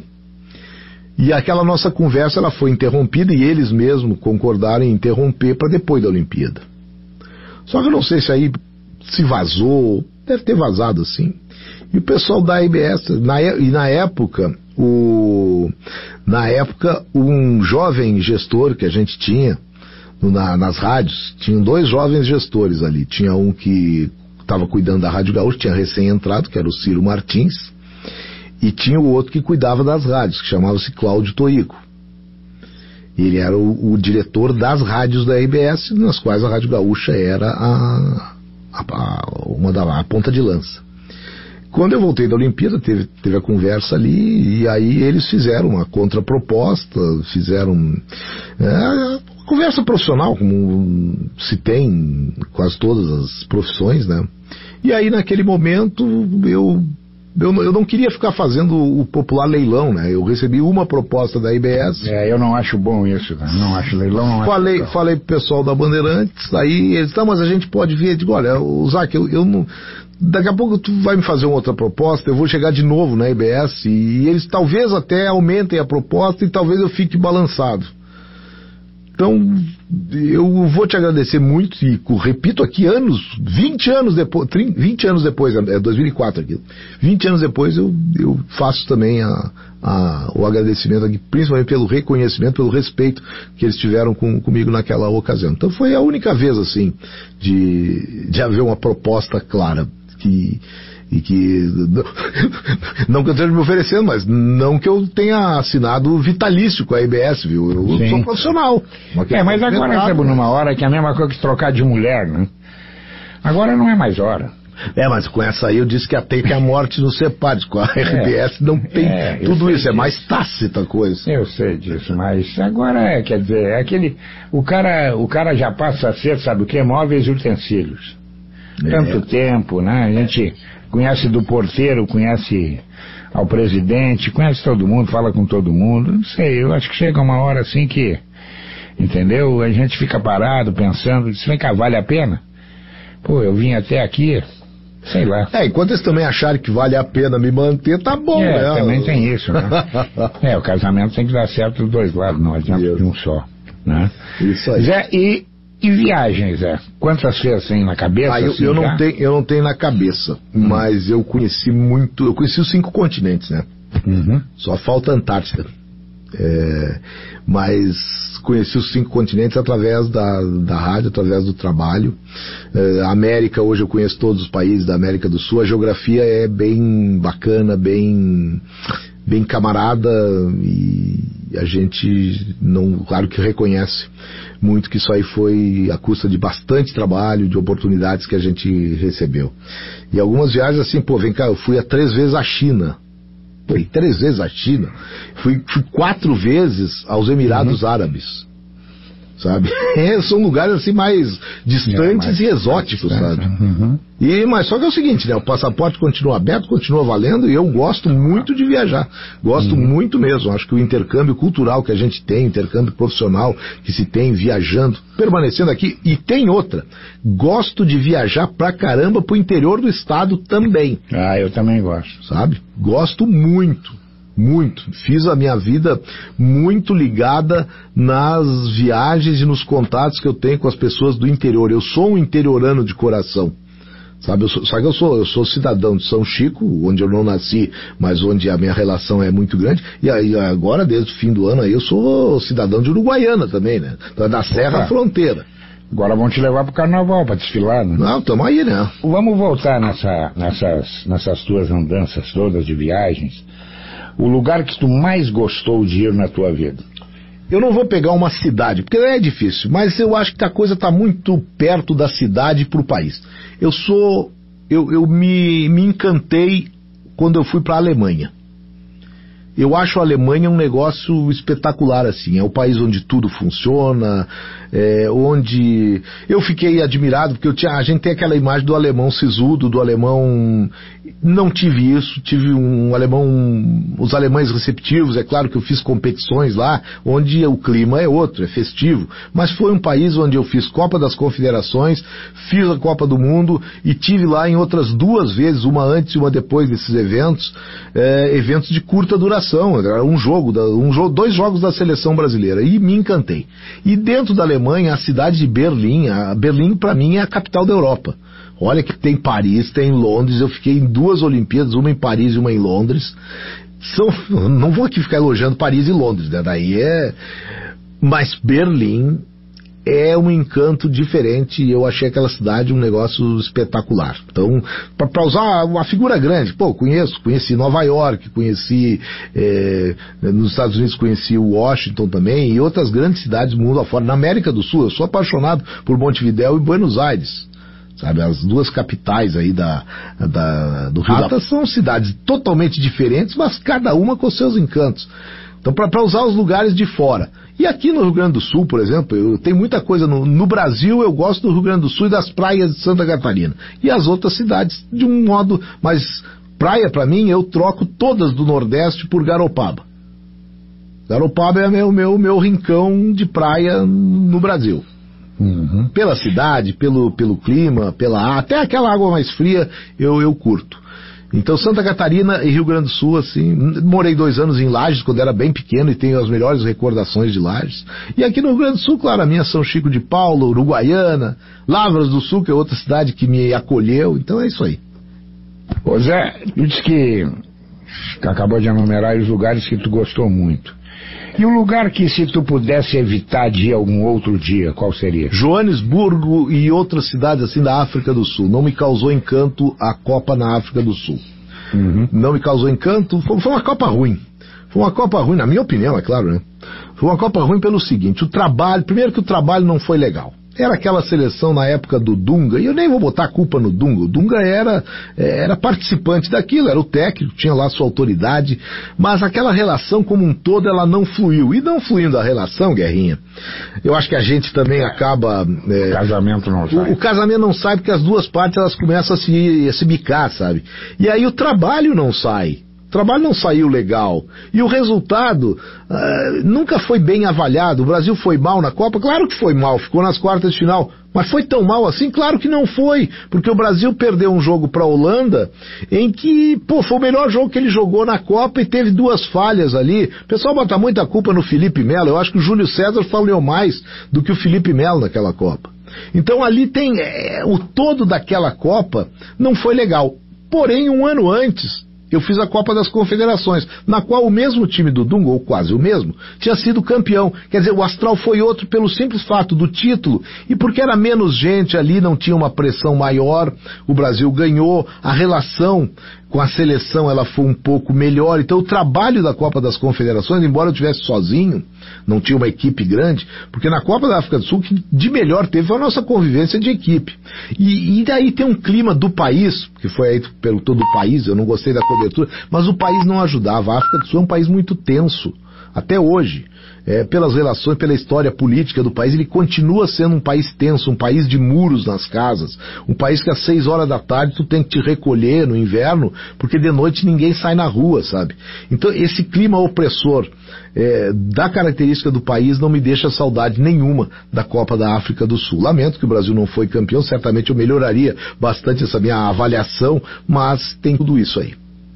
E aquela nossa conversa ela foi interrompida, e eles mesmos concordaram em interromper para depois da Olimpíada. Só que eu não sei se aí se vazou, deve ter vazado assim. E o pessoal da I B S, na, e na época, o, na época, um jovem gestor que a gente tinha na, nas rádios, tinham dois jovens gestores ali. Tinha um que estava cuidando da Rádio Gaúcha, tinha recém-entrado, que era o Ciro Martins, e tinha o outro que cuidava das rádios, que chamava-se Cláudio Toigo. Ele era o, o diretor das rádios da I B S, nas quais a Rádio Gaúcha era a, a, a, uma da, a ponta de lança. Quando eu voltei da Olimpíada, teve, teve a conversa ali, e aí eles fizeram uma contraproposta, fizeram é, conversa profissional, como se tem em quase todas as profissões, né? E aí naquele momento eu eu, eu não queria ficar fazendo o popular leilão, né? Eu recebi uma proposta da I B S. É, eu não acho bom isso, né? Não acho leilão, não falei, acho falei pro pessoal da Bandeirantes, aí eles, tá, mas a gente pode ver. Eu digo, olha, o Zac, eu, eu não... Daqui a pouco tu vai me fazer uma outra proposta, eu vou chegar de novo na I B S e eles talvez até aumentem a proposta e talvez eu fique balançado. Então, eu vou te agradecer muito e repito aqui, anos, vinte anos depois, trinta, vinte anos depois, é dois mil e quatro aqui, vinte anos depois eu, eu faço também a, a, o agradecimento aqui, principalmente pelo reconhecimento, pelo respeito que eles tiveram com, comigo naquela ocasião. Então foi a única vez, assim, de, de haver uma proposta clara, que... E que, não que eu esteja me oferecendo, mas não que eu tenha assinado vitalício com a I B S, viu? Eu Sim. sou profissional. É, mas agora estamos numa hora que é a mesma coisa que trocar de mulher, né? Agora não é mais hora. É, mas com essa aí eu disse que até que a morte nos separe. Com a R B S é, não tem é, tudo isso, disso. É mais tácita a coisa. Eu sei disso, mas agora é, quer dizer, é aquele... O cara, o cara já passa a ser, sabe o que? Móveis e utensílios. É. Tanto tempo, né? A gente... Conhece do porteiro, conhece ao presidente, conhece todo mundo, fala com todo mundo. Não sei, eu acho que chega uma hora assim que, entendeu? A gente fica parado, pensando, se vem cá, vale a pena? Pô, eu vim até aqui, sei lá. É, enquanto eles também acharem que vale a pena me manter, tá bom, é, né? Também tem isso, né? É, o casamento tem que dar certo dos dois lados, não adianta de um só, né? Isso aí. Zé, e... E viagens, é? Quantas fez tem na cabeça? Ah, eu, assim, eu, não tenho, eu não tenho na cabeça, hum. mas eu conheci muito, eu conheci os cinco continentes, né? Uhum. Só falta a Antártida. É, mas conheci os cinco continentes através da, da rádio, através do trabalho. É, a América, hoje eu conheço todos os países da América do Sul. A geografia é bem bacana, bem, bem camarada, e a gente não, claro que reconhece muito que isso aí foi à custa de bastante trabalho, de oportunidades que a gente recebeu. E algumas viagens assim, pô, vem cá, eu fui a três vezes à China. Fui três vezes à China. Fui, fui quatro vezes aos Emirados uhum. Árabes. Sabe? É, são lugares assim mais distantes é, mais, e exóticos, sabe? Uhum. E, mas só que é o seguinte, né? O passaporte continua aberto, continua valendo, e eu gosto muito de viajar. Gosto uhum. muito mesmo. Acho que o intercâmbio cultural que a gente tem, intercâmbio profissional que se tem viajando, permanecendo aqui, e tem outra. Gosto de viajar pra caramba pro interior do estado também. Ah, eu também gosto. Sabe? Gosto muito. Muito. Fiz a minha vida muito ligada nas viagens e nos contatos que eu tenho com as pessoas do interior. Eu sou um interiorano de coração. Sabe, eu sou, sabe que eu sou, eu sou cidadão de São Chico, onde eu não nasci, mas onde a minha relação é muito grande. E aí, agora, desde o fim do ano, aí, eu sou cidadão de Uruguaiana também, né? Então é da Serra à Fronteira. Agora vão te levar pro carnaval pra desfilar, né? Não, tamo aí, né? Vamos voltar nessa, nessas, nessas tuas andanças todas de viagens. O lugar que tu mais gostou de ir na tua vida? Eu não vou pegar uma cidade, porque é difícil, mas eu acho que a coisa está muito perto da cidade para o país. Eu sou... Eu, eu me, me encantei quando eu fui para a Alemanha. Eu acho a Alemanha um negócio espetacular, assim. É o país onde tudo funciona, é, onde... Eu fiquei admirado, porque eu tinha, a gente tem aquela imagem do alemão sisudo, do alemão... Não tive isso, tive um alemão... Os alemães receptivos, é claro que eu fiz competições lá, onde o clima é outro, é festivo. Mas foi um país onde eu fiz Copa das Confederações, fiz a Copa do Mundo e tive lá em outras duas vezes, uma antes e uma depois desses eventos, é, eventos de curta duração. Um jogo, um jogo, dois jogos da seleção brasileira, e me encantei. E dentro da Alemanha, a cidade de Berlim, a Berlim para mim é a capital da Europa. Olha que tem Paris, tem Londres, eu fiquei em duas Olimpíadas, uma em Paris e uma em Londres. São, não vou aqui ficar elogiando Paris e Londres, né? Daí é... Mas Berlim é um encanto diferente, e eu achei aquela cidade um negócio espetacular. Então, para usar uma figura grande, pô, conheço, conheci Nova York, conheci é, nos Estados Unidos, conheci Washington também, e outras grandes cidades do mundo afora. Na América do Sul, eu sou apaixonado por Montevidéu e Buenos Aires. Sabe, as duas capitais aí da, da, do Rio da são cidades totalmente diferentes, mas cada uma com seus encantos. Então, para usar os lugares de fora. E aqui no Rio Grande do Sul, por exemplo, eu tenho muita coisa. No, no Brasil, eu gosto do Rio Grande do Sul e das praias de Santa Catarina. E as outras cidades, de um modo mais praia pra mim, eu troco todas do Nordeste por Garopaba. Garopaba é meu, meu, meu rincão de praia no Brasil. Uhum. Pela cidade, pelo, pelo clima, pela até aquela água mais fria, eu, eu curto. Então Santa Catarina e Rio Grande do Sul, assim, morei dois anos em Lages quando era bem pequeno e tenho as melhores recordações de Lages. E aqui no Rio Grande do Sul, claro, a minha São Chico de Paulo, Uruguaiana, Lavras do Sul, que é outra cidade que me acolheu, então é isso aí. Ô Zé, tu disse que, que acabou de enumerar os lugares que tu gostou muito. E um lugar que se tu pudesse evitar de ir algum outro dia, qual seria? Joanesburgo e outras cidades assim da África do Sul. Não me causou encanto a Copa na África do Sul. Uhum. Não me causou encanto, foi, foi uma Copa ruim. Foi uma Copa ruim, na minha opinião, é claro, né? Foi uma Copa ruim pelo seguinte, o trabalho, primeiro que o trabalho não foi legal. Era aquela seleção na época do Dunga, e eu nem vou botar a culpa no Dunga, o Dunga era, era participante daquilo, era o técnico, tinha lá sua autoridade, mas aquela relação como um todo, ela não fluiu, e não fluindo a relação, Guerrinha, eu acho que a gente também acaba... É, o casamento não sai. O, o casamento não sai porque as duas partes, elas começam a se, a se bicar, sabe? E aí o trabalho não sai. O trabalho não saiu legal. E o resultado uh, nunca foi bem avaliado. O Brasil foi mal na Copa? Claro que foi mal, ficou nas quartas de final. Mas foi tão mal assim? Claro que não foi. Porque o Brasil perdeu um jogo para a Holanda em que, pô, foi o melhor jogo que ele jogou na Copa e teve duas falhas ali. O pessoal bota muita culpa no Felipe Melo. Eu acho que o Júlio César falhou mais do que o Felipe Melo naquela Copa. Então ali tem... É, o todo daquela Copa não foi legal. Porém, um ano antes... eu fiz a Copa das Confederações, na qual o mesmo time do Dunga, ou quase o mesmo, tinha sido campeão. Quer dizer, o astral foi outro pelo simples fato do título, e porque era menos gente ali, não tinha uma pressão maior, o Brasil ganhou, a relação com a seleção ela foi um pouco melhor, então o trabalho da Copa das Confederações, embora eu estivesse sozinho, não tinha uma equipe grande, porque na Copa da África do Sul, o que de melhor teve foi a nossa convivência de equipe. E, e daí tem um clima do país, que foi aí pelo todo o país, eu não gostei da cobertura, mas o país não ajudava. A África do Sul é um país muito tenso, até hoje. É, pelas relações, pela história política do país, ele continua sendo um país tenso, um país de muros nas casas, um país que às seis horas da tarde tu tem que te recolher no inverno, porque de noite ninguém sai na rua, sabe? Então esse clima opressor é, da característica do país não me deixa saudade nenhuma da Copa da África do Sul. Lamento que o Brasil não foi campeão, certamente eu melhoraria bastante essa minha avaliação, mas tem tudo isso aí.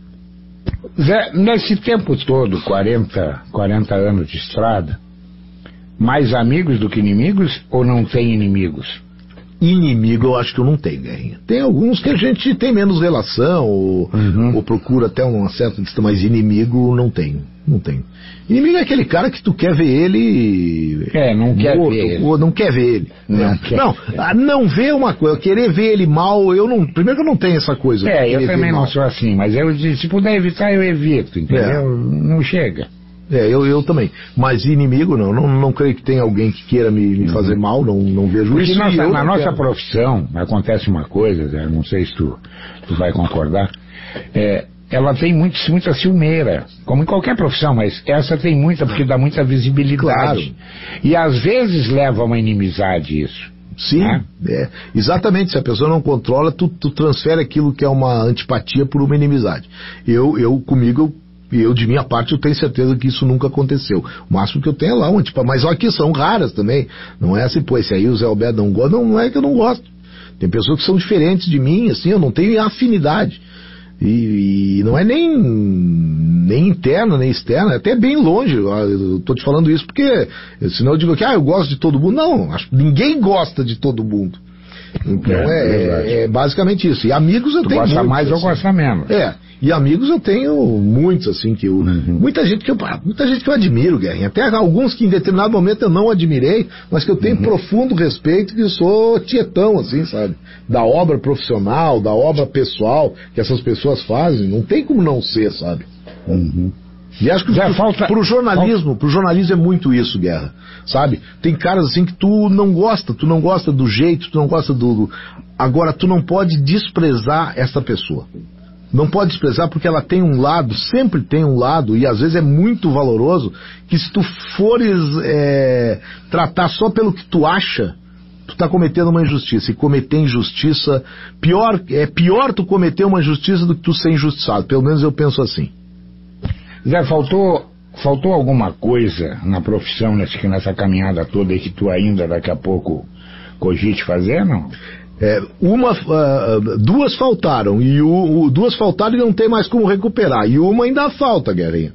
Zé, nesse tempo todo, quarenta, quarenta anos de estrada, mais amigos do que inimigos ou não tem inimigos? Inimigo eu acho que eu não tenho, Guerrinha. Tem alguns que a gente tem menos relação, ou, uhum. ou procura até uma certa distância, mas inimigo não tenho, não tenho. Inimigo é aquele cara que tu quer ver ele... É, não quer morto, ver ele. Ou não quer ver ele. Não, é. quer. não, não ver uma coisa, querer ver ele mal, eu não... Primeiro que eu não tenho essa coisa. É, eu também não mal. sou assim, mas eu, se puder evitar, eu evito, entendeu? É. Não chega. É, eu, eu também. Mas inimigo não, não, não creio que tenha alguém que queira me, me fazer mal, não, não vejo Porque isso. Nossa, na nossa quero. profissão, acontece uma coisa, Zé, não sei se tu, tu vai concordar, é, ela tem muito, muita ciumeira, como em qualquer profissão, mas essa tem muita, porque dá muita visibilidade. Claro. E às vezes leva a uma inimizade isso. Sim, né? é, exatamente. Se a pessoa não controla, tu, tu transfere aquilo que é uma antipatia por uma inimizade. Eu, eu comigo, eu Eu, de minha parte, eu tenho certeza que isso nunca aconteceu. O máximo que eu tenho é lá, um, tipo, mas olha que são raras também. Não é assim, pô, esse aí o Zé Alberto não gosta. Não, não é que eu não gosto. Tem pessoas que são diferentes de mim, assim, eu não tenho afinidade. E, e não é nem, nem interna, nem externa, é até bem longe. Eu tô te falando isso porque, senão eu digo que, ah, eu gosto de todo mundo. Não, acho que ninguém gosta de todo mundo. Então é, é, é basicamente isso. E amigos eu tu tenho gosta muitos, mais assim. ou gosta menos. É. E amigos eu tenho muitos, assim, que eu... Uhum. Muita gente que eu... Muita gente que eu admiro, Guerrinha. Até alguns que em determinado momento eu não admirei, mas que eu tenho uhum. profundo respeito, que sou tietão, assim, sabe? Da obra profissional, da obra pessoal que essas pessoas fazem. Não tem como não ser, sabe? Uhum. E acho que Já pro, falta... pro jornalismo, pro jornalismo é muito isso, Guerra, sabe? Tem caras assim que tu não gosta, tu não gosta do jeito, tu não gosta do... Agora, tu não pode desprezar essa pessoa. Não pode desprezar porque ela tem um lado, sempre tem um lado, e às vezes é muito valoroso, que se tu fores é, tratar só pelo que tu acha, tu tá cometendo uma injustiça, e cometer injustiça, pior, é pior tu cometer uma injustiça do que tu ser injustiçado, pelo menos eu penso assim. Zé, faltou, faltou alguma coisa na profissão, nessa, nessa caminhada toda aí que tu ainda daqui a pouco cogite fazer, não? É, uma, uh, duas faltaram, e o, o, duas faltaram e não tem mais como recuperar, e uma ainda falta, Guerrinha.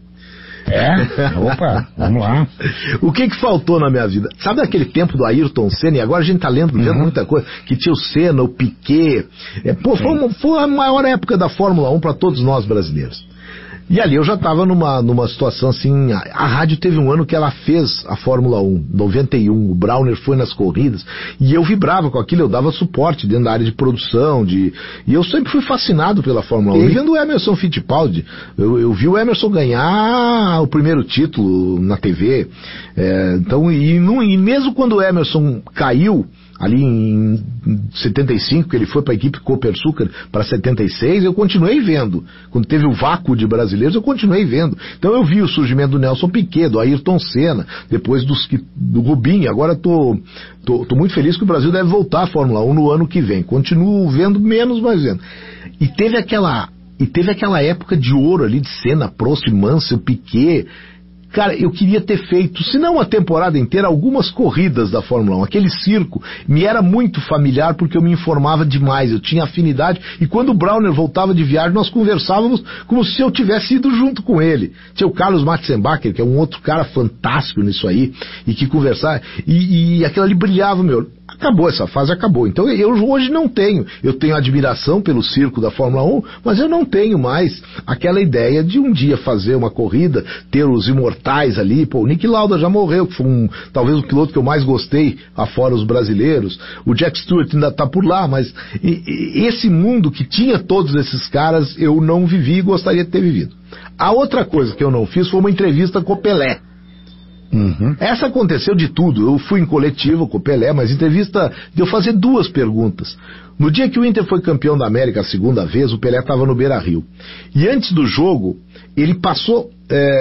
É? Opa, vamos lá. O que que faltou na minha vida? Sabe aquele tempo do Ayrton Senna? E agora a gente tá lendo, vendo uhum. muita coisa, que tinha o Senna, o Piquet. É, pô, foi, uma, foi a maior época da Fórmula um para todos nós brasileiros. E ali eu já estava numa, numa situação assim, a, a rádio teve um ano que ela fez a Fórmula um, noventa e um, o Browner foi nas corridas, e eu vibrava com aquilo, eu dava suporte dentro da área de produção, de, e eu sempre fui fascinado pela Fórmula um. E vendo o Emerson Fittipaldi, eu, eu vi o Emerson ganhar o primeiro título na T V, é, então, e, não, e mesmo quando o Emerson caiu, ali em setenta e cinco, que ele foi para a equipe Copersucar para setenta e seis, eu continuei vendo. Quando teve o vácuo de brasileiros, eu continuei vendo. Então eu vi o surgimento do Nelson Piquet, do Ayrton Senna, depois dos, do Rubinho. Agora tô, tô, tô muito feliz que o Brasil deve voltar à Fórmula um no ano que vem. Continuo vendo menos, mas vendo. E teve aquela, e teve aquela época de ouro ali de Senna, Prost, Mansell, Piquet. Cara, eu queria ter feito, se não a temporada inteira, algumas corridas da Fórmula um. Aquele circo me era muito familiar porque eu me informava demais, eu tinha afinidade, e quando o Browner voltava de viagem, nós conversávamos como se eu tivesse ido junto com ele. Tinha o Carlos Matzenbacher, que é um outro cara fantástico nisso aí, e que conversava, e, e aquilo ali brilhava, meu. Acabou, essa fase acabou. Então eu hoje não tenho, eu tenho admiração pelo circo da Fórmula um, mas eu não tenho mais aquela ideia de um dia fazer uma corrida, ter os imortais ali. Pô, o Niki Lauda já morreu, que foi um, talvez o piloto que eu mais gostei, afora os brasileiros. O Jack Stewart ainda está por lá, mas e, e, esse mundo que tinha todos esses caras, eu não vivi e gostaria de ter vivido. A outra coisa que eu não fiz foi uma entrevista com o Pelé. Uhum. Essa aconteceu de tudo. Eu fui em coletiva com o Pelé, mas entrevista de eu fazer duas perguntas. No dia que o Inter foi campeão da América a segunda vez, o Pelé estava no Beira-Rio. E antes do jogo, ele passou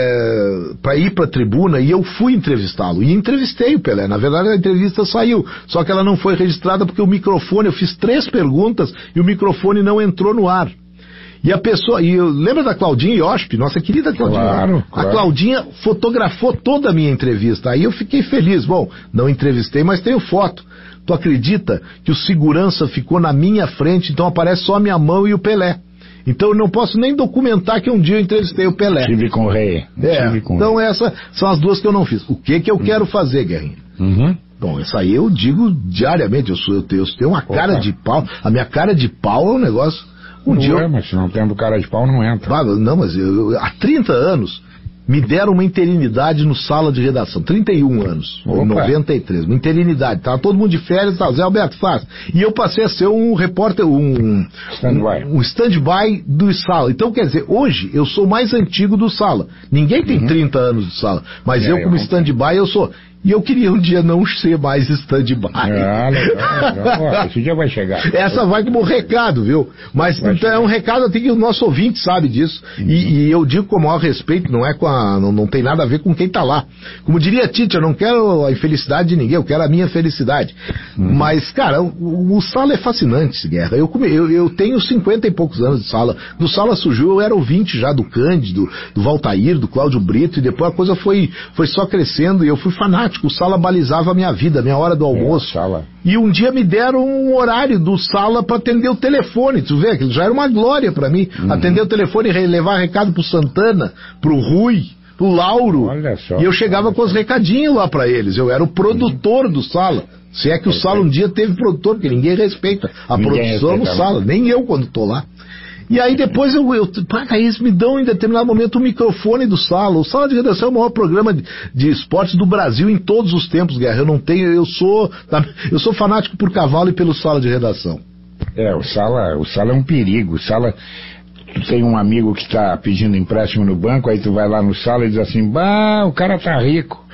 é, para ir para a tribuna e eu fui entrevistá-lo. E entrevistei o Pelé. Na verdade, a entrevista saiu, só que ela não foi registrada porque o microfone, eu fiz três perguntas e o microfone não entrou no ar. E a pessoa, e eu, lembra da Claudinha Iosp, nossa querida Claudinha? Claro, claro. A Claudinha fotografou toda a minha entrevista. Aí eu fiquei feliz. Bom, não entrevistei, mas tenho foto. Tu acredita que o segurança ficou na minha frente, então aparece só a minha mão e o Pelé. Então eu não posso nem documentar que um dia eu entrevistei o Pelé. Tive com o rei. É, Tive com então rei. Essas são as duas que eu não fiz. O que que eu hum. quero fazer, Guerrinha? Uhum. Bom, isso aí eu digo diariamente. Eu, sou, eu, tenho, eu tenho uma Opa. cara de pau. A minha cara de pau é um negócio... Um não dia é, eu... mas se não tendo cara de pau, não entra. Ah, não, mas eu, eu, há trinta anos me deram uma interinidade no sala de redação. trinta e um anos, em noventa e três. Uma interinidade. Tava todo mundo de férias e tal. Zé Alberto, faz. E eu passei a ser um repórter, um stand-by um, um stand-by do sala. Então, quer dizer, hoje eu sou mais antigo do sala. Ninguém tem uhum. trinta anos de sala. Mas é, eu, como stand-by, eu sou... E eu queria um dia não ser mais stand-by. Ah, legal, legal. Esse dia vai chegar. Essa vai como recado, viu? Mas vai então chegar. É um recado até que o nosso ouvinte sabe disso. Uhum. E, e eu digo com o maior respeito, não é com a, não, não tem nada a ver com quem tá lá. Como diria Tite, eu não quero a infelicidade de ninguém, eu quero a minha felicidade. Uhum. Mas, cara, o, o Sala é fascinante, Guerra. Eu, eu, eu tenho cinquenta e poucos anos de Sala. Do Sala surgiu, eu era ouvinte já do Cândido, do Valtair, do Cláudio Brito, e depois a coisa foi, foi só crescendo e eu fui fanático. O Sala balizava a minha vida, a minha hora do almoço. É, Sala. E um dia me deram um horário do Sala para atender o telefone. Tu vê, aquilo já era uma glória para mim. Uhum. Atender o telefone e levar recado pro Santana, pro Rui, pro Lauro. Olha só, e eu chegava com os recadinhos lá para eles. Eu era o produtor uhum. do Sala. Se é que o Sala um dia teve produtor, porque ninguém respeita a ninguém produção do Sala. Nem eu quando tô lá. E aí depois eu, eu pá, eles me dão em determinado momento o microfone do Sala. O Sala de Redação é o maior programa de, de esportes do Brasil em todos os tempos, Guerra. Eu não tenho, eu sou, eu sou fanático por cavalo e pelo Sala de Redação. É, o Sala, o Sala é um perigo. O Sala, tu tem um amigo que está pedindo empréstimo no banco, aí tu vai lá no Sala e diz assim, bah, o cara tá rico.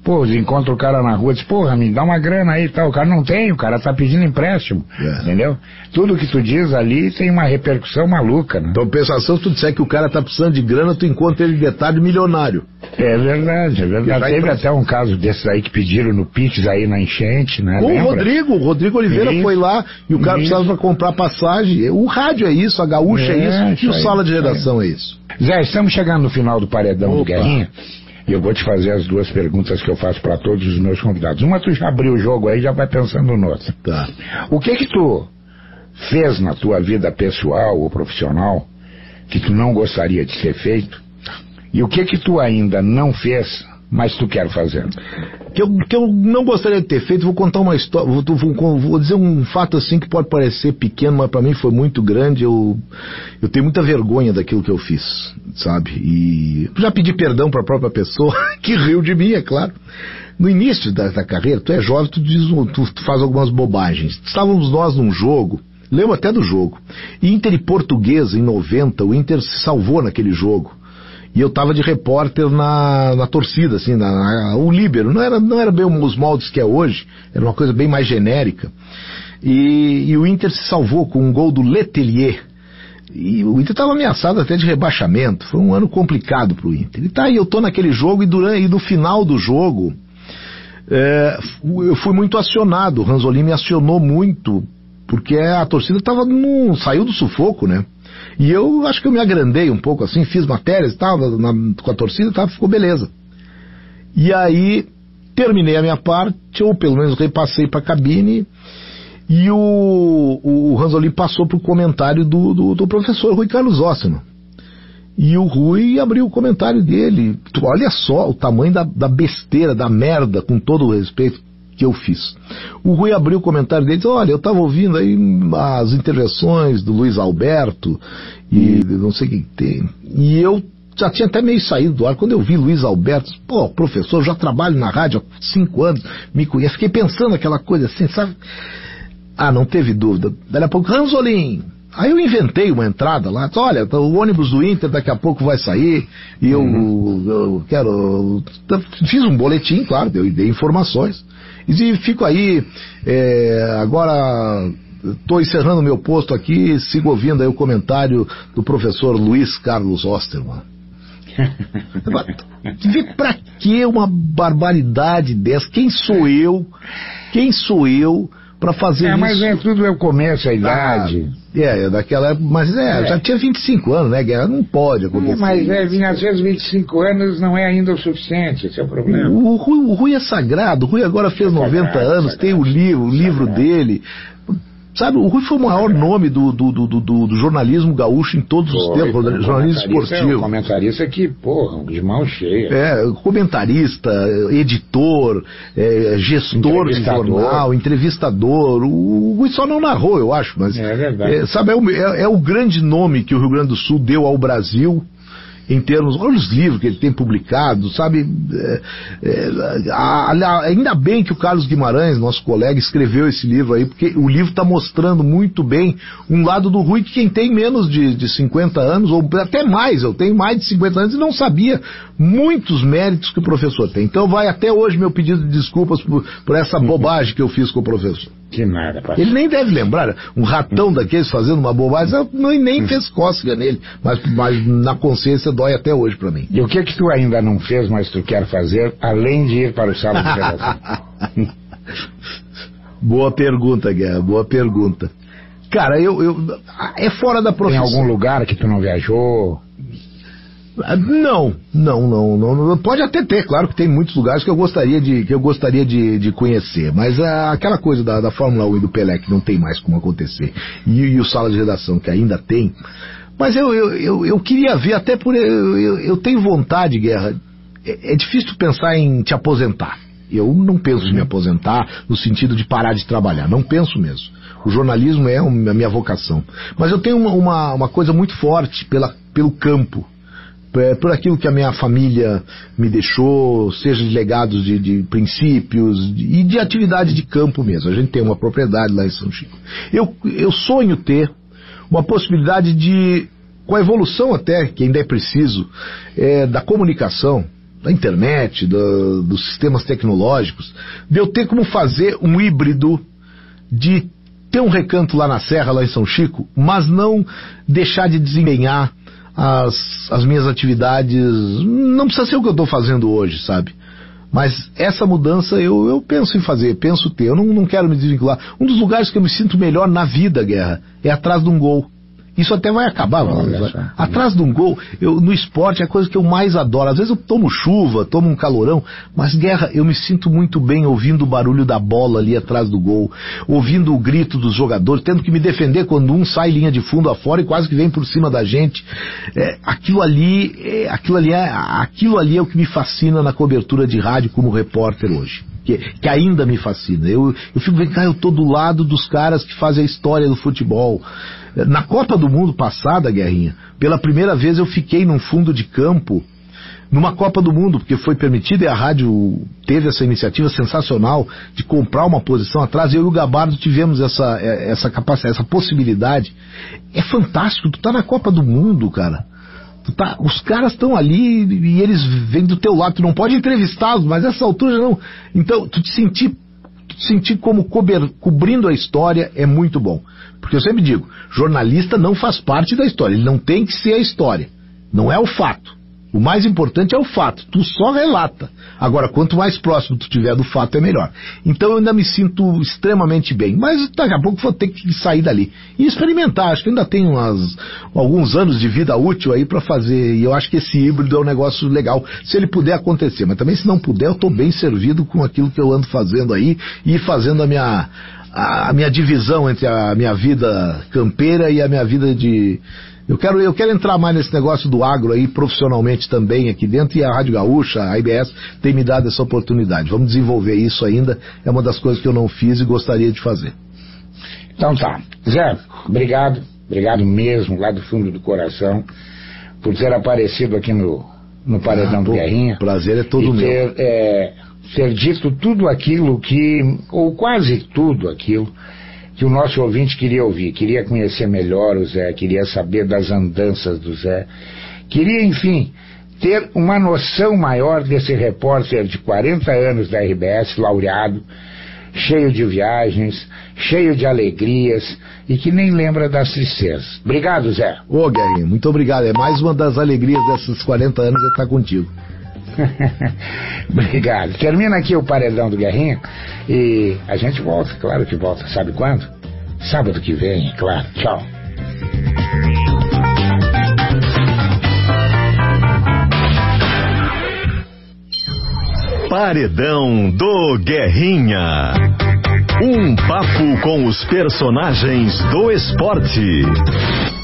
Pô, encontra o cara na rua, diz, porra, me dá uma grana aí e tal. O cara não tem, o cara tá pedindo empréstimo, é. entendeu? Tudo que tu diz ali tem uma repercussão maluca, né? Então, pensação, se tu disser que o cara tá precisando de grana, tu encontra ele de detalhe milionário. É verdade, é verdade. Teve entrou... até um caso desses aí que pediram no Pix aí na enchente, né? O Lembra? Rodrigo, o Rodrigo Oliveira isso, foi lá e o cara isso. precisava pra comprar passagem. O rádio é isso, a gaúcha é, é isso, e o aí, sala de redação é. é isso. Zé, estamos chegando no final do Paredão Opa. do Guerrinha. E eu vou te fazer as duas perguntas que eu faço para todos os meus convidados. Uma, tu já abriu o jogo aí, já vai pensando no outro. Tá. O que que tu fez na tua vida pessoal ou profissional que tu não gostaria de ter feito? E o que que tu ainda não fez, mas tu quer fazer? Que eu, que eu não gostaria de ter feito, vou contar uma história, vou, vou, vou dizer um fato assim que pode parecer pequeno, mas para mim foi muito grande. Eu, eu tenho muita vergonha daquilo que eu fiz, sabe? E já pedi perdão para a própria pessoa, que riu de mim, é claro. No início da, da carreira, tu é jovem, tu, diz, tu, tu faz algumas bobagens. Estávamos nós num jogo, lembro até do jogo, Inter e Portuguesa, em noventa, o Inter se salvou naquele jogo. E eu tava de repórter na, na torcida, assim, na, na, o líbero. Não era, não era bem os moldes que é hoje, era uma coisa bem mais genérica. E, e o Inter se salvou com um gol do Letelier. E o Inter estava ameaçado até de rebaixamento. Foi um ano complicado pro Inter. E tá aí, eu tô naquele jogo e, durante, e no final do jogo, é, eu fui muito acionado. O Ranzolin me acionou muito, porque a torcida tava num, saiu do sufoco, né? E eu acho que eu me agrandei um pouco assim, fiz matérias e tal, na, com a torcida e tal, ficou beleza. E aí, terminei a minha parte, ou pelo menos repassei pra cabine, e o, o Ranzolin passou pro comentário do, do, do professor Rui Carlos Osseno. E o Rui abriu o comentário dele. Olha só o tamanho da, da besteira, da merda, com todo o respeito que eu fiz. O Rui abriu o comentário dele e disse, olha, eu estava ouvindo aí as intervenções do Luiz Alberto e não sei o que tem. E eu já tinha até meio saído do ar. Quando eu vi Luiz Alberto, pô, professor, já trabalho na rádio há cinco anos, me conheço. Fiquei pensando aquela coisa assim, sabe? Ah, não teve dúvida. Daí a pouco, Ranzolin. Aí eu inventei uma entrada lá, disse, olha, o ônibus do Inter daqui a pouco vai sair, e eu, uhum. eu quero... Fiz um boletim, claro, eu dei informações. E fico aí, é, agora estou encerrando meu posto aqui, sigo ouvindo aí o comentário do professor Luiz Carlos Osterman. Pra que uma barbaridade dessa? Quem sou eu? Quem sou eu para fazer é, isso? Mas é tudo é o começo, a idade. Ah, é, daquela época, mas é, é, já tinha vinte e cinco anos, né, Guerra? Não pode acontecer. É, mas é, às vezes vinte e cinco anos não é ainda o suficiente, esse é o problema. O, o, Rui, o Rui é sagrado, o Rui agora fez é noventa sagrado, anos, sagrado, tem o livro, o livro dele. Sabe, o Rui foi o maior nome do, do, do, do, do jornalismo gaúcho em todos os tempos, um jornalismo esportivo. É um comentarista que, porra, de mão cheia. É, comentarista, editor, é, gestor de jornal, entrevistador. O, o Rui só não narrou, eu acho, mas... É verdade. É, sabe, é o, é, é o grande nome que o Rio Grande do Sul deu ao Brasil em termos, olha os livros que ele tem publicado, sabe, é, é, a, a, ainda bem que o Carlos Guimarães, nosso colega, escreveu esse livro aí, porque o livro está mostrando muito bem um lado do Rui que quem tem menos de, de cinquenta anos, ou até mais, eu tenho mais de cinquenta anos e não sabia muitos méritos que o professor tem. Então vai até hoje meu pedido de desculpas por, por essa bobagem que eu fiz com o professor. Que nada, parceiro. Ele nem deve lembrar, um ratão daqueles fazendo uma bobagem, nem, nem fez cócega nele, mas, mas na consciência dói até hoje pra mim. E o que que tu ainda não fez, mas tu quer fazer, além de ir para o sala de redação? Boa pergunta, Guerra, boa pergunta. Cara, eu, eu é fora da profissão. Tem algum lugar que tu não viajou? Não, não, não, não, pode até ter, claro que tem muitos lugares que eu gostaria de, que eu gostaria de, de conhecer, mas a, aquela coisa da, da Fórmula um e do Pelé que não tem mais como acontecer, e, e o sala de redação que ainda tem, mas eu, eu, eu, eu queria ver, até por, eu, eu, eu tenho vontade, Guerra, é, é difícil pensar em te aposentar, eu não penso em me aposentar no sentido de parar de trabalhar, não penso mesmo, o jornalismo é a minha vocação, mas eu tenho uma, uma, uma coisa muito forte pela, pelo campo, por aquilo que a minha família me deixou, seja de legados de, de princípios de, e de atividade de campo mesmo. A gente tem uma propriedade lá em São Chico. Eu, eu sonho ter uma possibilidade de, com a evolução até, que ainda é preciso, é, da comunicação, da internet, do, dos sistemas tecnológicos, de eu ter como fazer um híbrido de ter um recanto lá na Serra, lá em São Chico, mas não deixar de desempenhar as, as minhas atividades. Não precisa ser o que eu estou fazendo hoje, sabe? Mas essa mudança eu, eu penso em fazer, penso ter. Eu não, não quero me desvincular. Um dos lugares que eu me sinto melhor na vida, Guerra, é atrás de um gol. Isso até vai acabar, Valdir. Atrás de um gol, eu, no esporte é a coisa que eu mais adoro. Às vezes eu tomo chuva, tomo um calorão, mas, Guerra, eu me sinto muito bem ouvindo o barulho da bola ali atrás do gol, ouvindo o grito dos jogadores, tendo que me defender quando um sai linha de fundo afora e quase que vem por cima da gente. É, aquilo ali, é, aquilo ali é, aquilo ali é o que me fascina na cobertura de rádio como repórter hoje. Que, que ainda me fascina. Eu, eu fico vendo, cara, eu tô do lado dos caras que fazem a história do futebol. Na Copa do Mundo passada, Guerrinha, pela primeira vez eu fiquei num fundo de campo, numa Copa do Mundo, porque foi permitido e a rádio teve essa iniciativa sensacional de comprar uma posição atrás. Eu e o Gabardo tivemos essa, essa capacidade, essa possibilidade. É fantástico, tu tá na Copa do Mundo, cara. Tá, os caras estão ali e eles vêm do teu lado, tu não pode entrevistá-los, mas essa altura não. Então, tu te sentir, tu te sentir como cober, cobrindo a história é muito bom. Porque eu sempre digo, jornalista não faz parte da história, ele não tem que ser a história, não é o fato. O mais importante é o fato, tu só relata. Agora, quanto mais próximo tu tiver do fato, é melhor. Então eu ainda me sinto extremamente bem, mas daqui a pouco vou ter que sair dali e experimentar. Acho que ainda tenho umas, alguns anos de vida útil aí pra fazer, e eu acho que esse híbrido é um negócio legal, se ele puder acontecer. Mas também, se não puder, eu tô bem servido com aquilo que eu ando fazendo aí e fazendo a minha, a minha divisão entre a minha vida campeira e a minha vida de... Eu quero, eu quero entrar mais nesse negócio do agro aí, profissionalmente também aqui dentro, e a Rádio Gaúcha, a I B S, tem me dado essa oportunidade. Vamos desenvolver isso ainda, é uma das coisas que eu não fiz e gostaria de fazer. Então tá. Zé, obrigado, obrigado mesmo, lá do fundo do coração, por ter aparecido aqui no, no Paredão ah, do Guerrinha. O prazer é todo e ter, meu. É, ter dito tudo aquilo que, ou quase tudo aquilo, que o nosso ouvinte queria ouvir, queria conhecer melhor o Zé, queria saber das andanças do Zé, queria, enfim, ter uma noção maior desse repórter de quarenta anos da R B S, laureado, cheio de viagens, cheio de alegrias e que nem lembra das tristezas. Obrigado, Zé. Ô, Guerrinho, muito obrigado. É mais uma das alegrias desses quarenta anos é estar contigo. Obrigado. Termina aqui o Paredão do Guerrinha e a gente volta, claro que volta. Sabe quando? Sábado que vem, claro. Tchau. Paredão do Guerrinha. Um papo com os personagens do esporte.